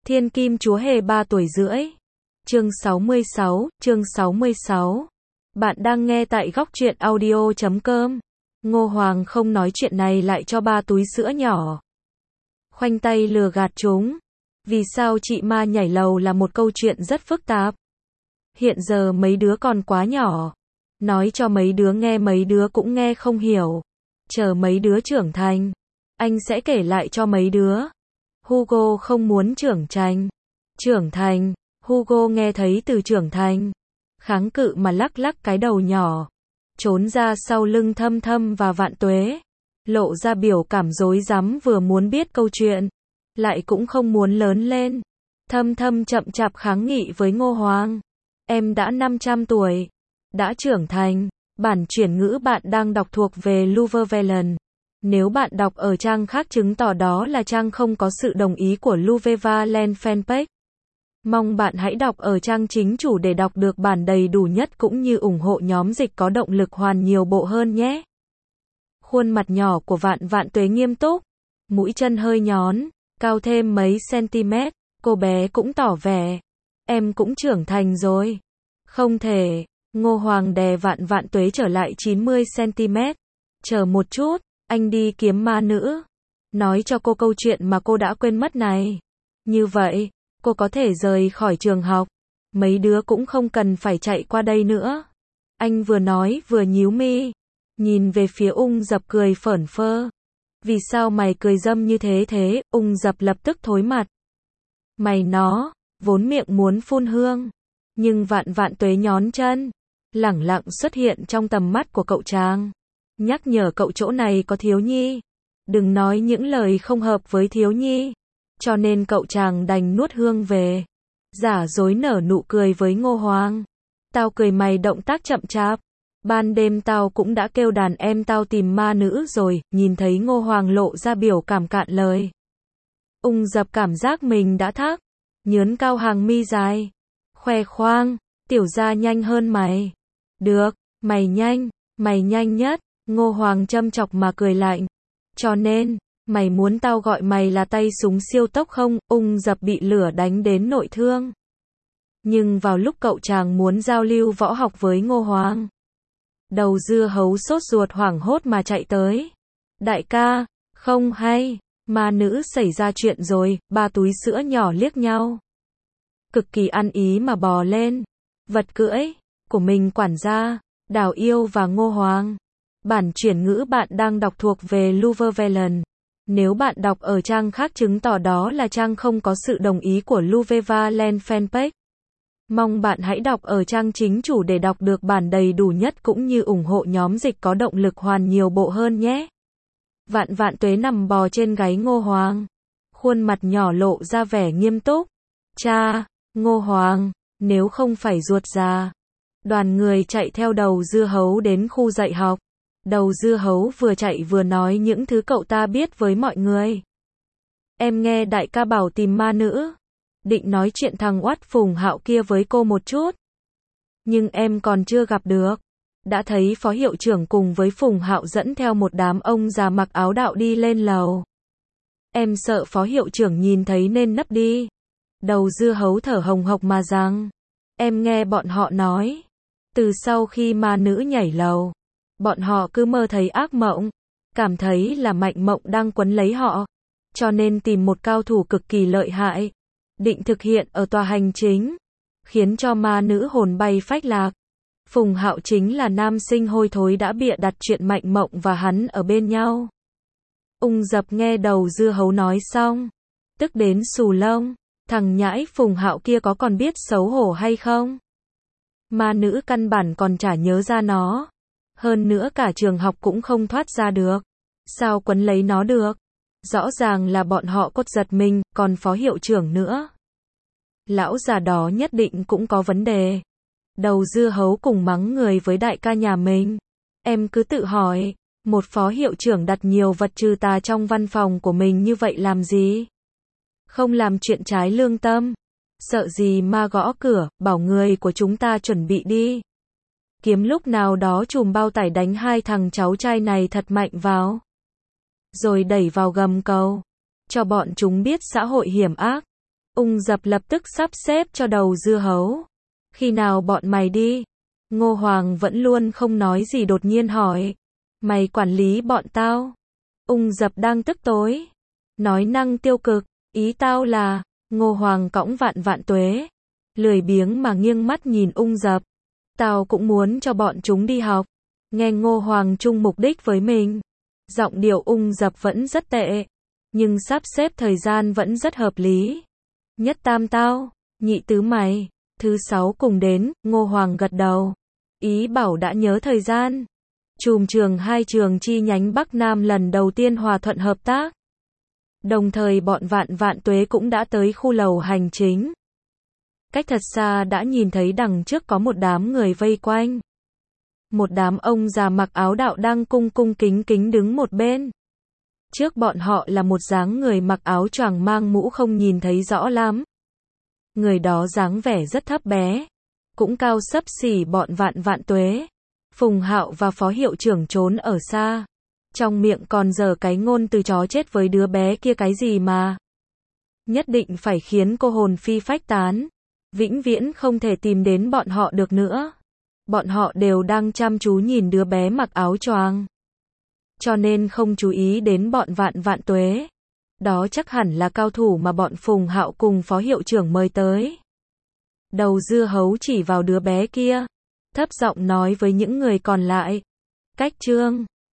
Thiên Kim Chúa Hề 3 tuổi rưỡi. Chương 66. Bạn đang nghe tại góc truyện audio.com. Ngô Hoàng không nói chuyện này lại cho 3 túi sữa nhỏ. Khoanh tay lừa gạt chúng. Vì sao chị ma nhảy lầu là một câu chuyện rất phức tạp. Hiện giờ mấy đứa còn quá nhỏ. Nói cho mấy đứa nghe mấy đứa cũng nghe không hiểu. Chờ mấy đứa trưởng thành, anh sẽ kể lại cho mấy đứa. Hugo không muốn trưởng thành. Hugo nghe thấy từ trưởng thành, kháng cự mà lắc lắc cái đầu nhỏ, trốn ra sau lưng Thâm Thâm và Vạn Tuế, lộ ra biểu cảm rối rắm, vừa muốn biết câu chuyện, lại cũng không muốn lớn lên. Thâm Thâm chậm chạp kháng nghị với Ngô Hoàng. Em đã 500 tuổi, đã trưởng thành. Bản chuyển ngữ bạn đang đọc thuộc về Luvevelen. Nếu bạn đọc ở trang khác chứng tỏ đó là trang không có sự đồng ý của Luvevelen fanpage. Mong bạn hãy đọc ở trang chính chủ để đọc được bản đầy đủ nhất cũng như ủng hộ nhóm dịch có động lực hoàn nhiều bộ hơn nhé. Khuôn mặt nhỏ của Vạn Tuế nghiêm túc, mũi chân hơi nhón, cao thêm mấy cm, cô bé cũng tỏ vẻ, em cũng trưởng thành rồi. Không thể. Ngô Hoàng đè Vạn Tuế trở lại 90 cm. Chờ một chút, anh đi kiếm ma nữ. Nói cho cô câu chuyện mà cô đã quên mất này. Như vậy, cô có thể rời khỏi trường học. Mấy đứa cũng không cần phải chạy qua đây nữa. Anh vừa nói vừa nhíu mi, nhìn về phía Ung Dập cười phởn phơ. Vì sao mày cười dâm như thế? Ung Dập lập tức thối mặt. Mày nó, vốn miệng muốn phun hương. Nhưng Vạn Tuế nhón chân, lẳng lặng xuất hiện trong tầm mắt của cậu chàng. Nhắc nhở cậu chỗ này có thiếu nhi. Đừng nói những lời không hợp với thiếu nhi. Cho nên cậu chàng đành nuốt hương về. Giả dối nở nụ cười với Ngô Hoàng. Tao cười mày động tác chậm chạp. Ban đêm tao cũng đã kêu đàn em tao tìm ma nữ rồi. Nhìn thấy Ngô Hoàng lộ ra biểu cảm cạn lời. Ung Dập cảm giác mình đã thắc. Nhướn cao hàng mi dài. Khoe khoang. Tiểu gia nhanh hơn mày. Được, mày nhanh nhất. Ngô Hoàng châm chọc mà cười lạnh. Cho nên, mày muốn tao gọi mày là tay súng siêu tốc không? Ung Dập bị lửa đánh đến nội thương. Nhưng vào lúc cậu chàng muốn giao lưu võ học với Ngô Hoàng, đầu dưa hấu sốt ruột hoảng hốt mà chạy tới. Đại ca, không hay, ma nữ xảy ra chuyện rồi. 3 túi sữa nhỏ liếc nhau, cực kỳ ăn ý mà bò lên vật cưỡi của mình quản gia, Đào Yêu và Ngô Hoàng. Bản chuyển ngữ bạn đang đọc thuộc về Luvevelen. Nếu bạn đọc ở trang khác chứng tỏ đó là trang không có sự đồng ý của Luvevelen fanpage. Mong bạn hãy đọc ở trang chính chủ để đọc được bản đầy đủ nhất cũng như ủng hộ nhóm dịch có động lực hoàn nhiều bộ hơn nhé. Vạn Tuế nằm bò trên gáy Ngô Hoàng, khuôn mặt nhỏ lộ ra vẻ nghiêm túc. Cha, Ngô Hoàng, nếu không phải ruột già. Đoàn người chạy theo đầu dưa hấu đến khu dạy học. Đầu dưa hấu vừa chạy vừa nói những thứ cậu ta biết với mọi người. Em nghe đại ca bảo tìm ma nữ. Định nói chuyện thằng oát Phùng Hạo kia với cô một chút. Nhưng em còn chưa gặp được. Đã thấy phó hiệu trưởng cùng với Phùng Hạo dẫn theo một đám ông già mặc áo đạo đi lên lầu. Em sợ phó hiệu trưởng nhìn thấy nên nấp đi. Đầu dưa hấu thở hồng hộc mà rằng. Em nghe bọn họ nói. Từ sau khi ma nữ nhảy lầu, bọn họ cứ mơ thấy ác mộng. Cảm thấy là Mạnh Mộng đang quấn lấy họ. Cho nên tìm một cao thủ cực kỳ lợi hại. Định thực hiện ở tòa hành chính. Khiến cho ma nữ hồn bay phách lạc. Phùng Hạo chính là nam sinh hôi thối đã bịa đặt chuyện Mạnh Mộng và hắn ở bên nhau. Ung Dập nghe đầu dưa hấu nói xong, tức đến xù lông. Thằng nhãi Phùng Hạo kia có còn biết xấu hổ hay không? Ma nữ căn bản còn chả nhớ ra nó. Hơn nữa cả trường học cũng không thoát ra được. Sao quấn lấy nó được? Rõ ràng là bọn họ cốt giật mình, còn phó hiệu trưởng nữa. Lão già đó nhất định cũng có vấn đề. Đầu dưa hấu cùng mắng người với đại ca nhà mình. Em cứ tự hỏi, một phó hiệu trưởng đặt nhiều vật trừ tà trong văn phòng của mình như vậy làm gì? Không làm chuyện trái lương tâm. Sợ gì ma gõ cửa, bảo người của chúng ta chuẩn bị đi. Kiếm lúc nào đó chùm bao tải đánh 2 thằng cháu trai này thật mạnh vào. Rồi đẩy vào gầm cầu. Cho bọn chúng biết xã hội hiểm ác. Ung Dập lập tức sắp xếp cho đầu dưa hấu. Khi nào bọn mày đi? Ngô Hoàng vẫn luôn không nói gì đột nhiên hỏi. Mày quản lý bọn tao? Ung Dập đang tức tối. Nói năng tiêu cực, ý tao là, Ngô Hoàng cõng vạn vạn tuế. Lười biếng mà nghiêng mắt nhìn Ung Dập. Tao cũng muốn cho bọn chúng đi học. Nghe Ngô Hoàng chung mục đích với mình. Giọng điệu Ung Dập vẫn rất tệ. Nhưng sắp xếp thời gian vẫn rất hợp lý. Nhất tam tao, nhị tứ mày, thứ sáu cùng đến, Ngô Hoàng gật đầu. Ý bảo đã nhớ thời gian. Chùm trường hai trường chi nhánh Bắc Nam lần đầu tiên hòa thuận hợp tác. Đồng thời bọn vạn vạn tuế cũng đã tới khu lầu hành chính. Cách thật xa đã nhìn thấy đằng trước có một đám người vây quanh. Một đám ông già mặc áo đạo đang cung cung kính kính đứng một bên. Trước bọn họ là một dáng người mặc áo choàng mang mũ không nhìn thấy rõ lắm. Người đó dáng vẻ rất thấp bé, cũng cao xấp xỉ bọn vạn vạn tuế. Phùng Hạo và phó hiệu trưởng trốn ở xa. Trong miệng còn giở cái ngôn từ chó chết với đứa bé kia cái gì mà. Nhất định phải khiến cô hồn phi phách tán. Vĩnh viễn không thể tìm đến bọn họ được nữa. Bọn họ đều đang chăm chú nhìn đứa bé mặc áo choàng. Cho nên không chú ý đến bọn vạn vạn tuế. Đó chắc hẳn là cao thủ mà bọn Phùng Hạo cùng phó hiệu trưởng mời tới. Đầu dưa hấu chỉ vào đứa bé kia. Thấp giọng nói với những người còn lại. Cách chương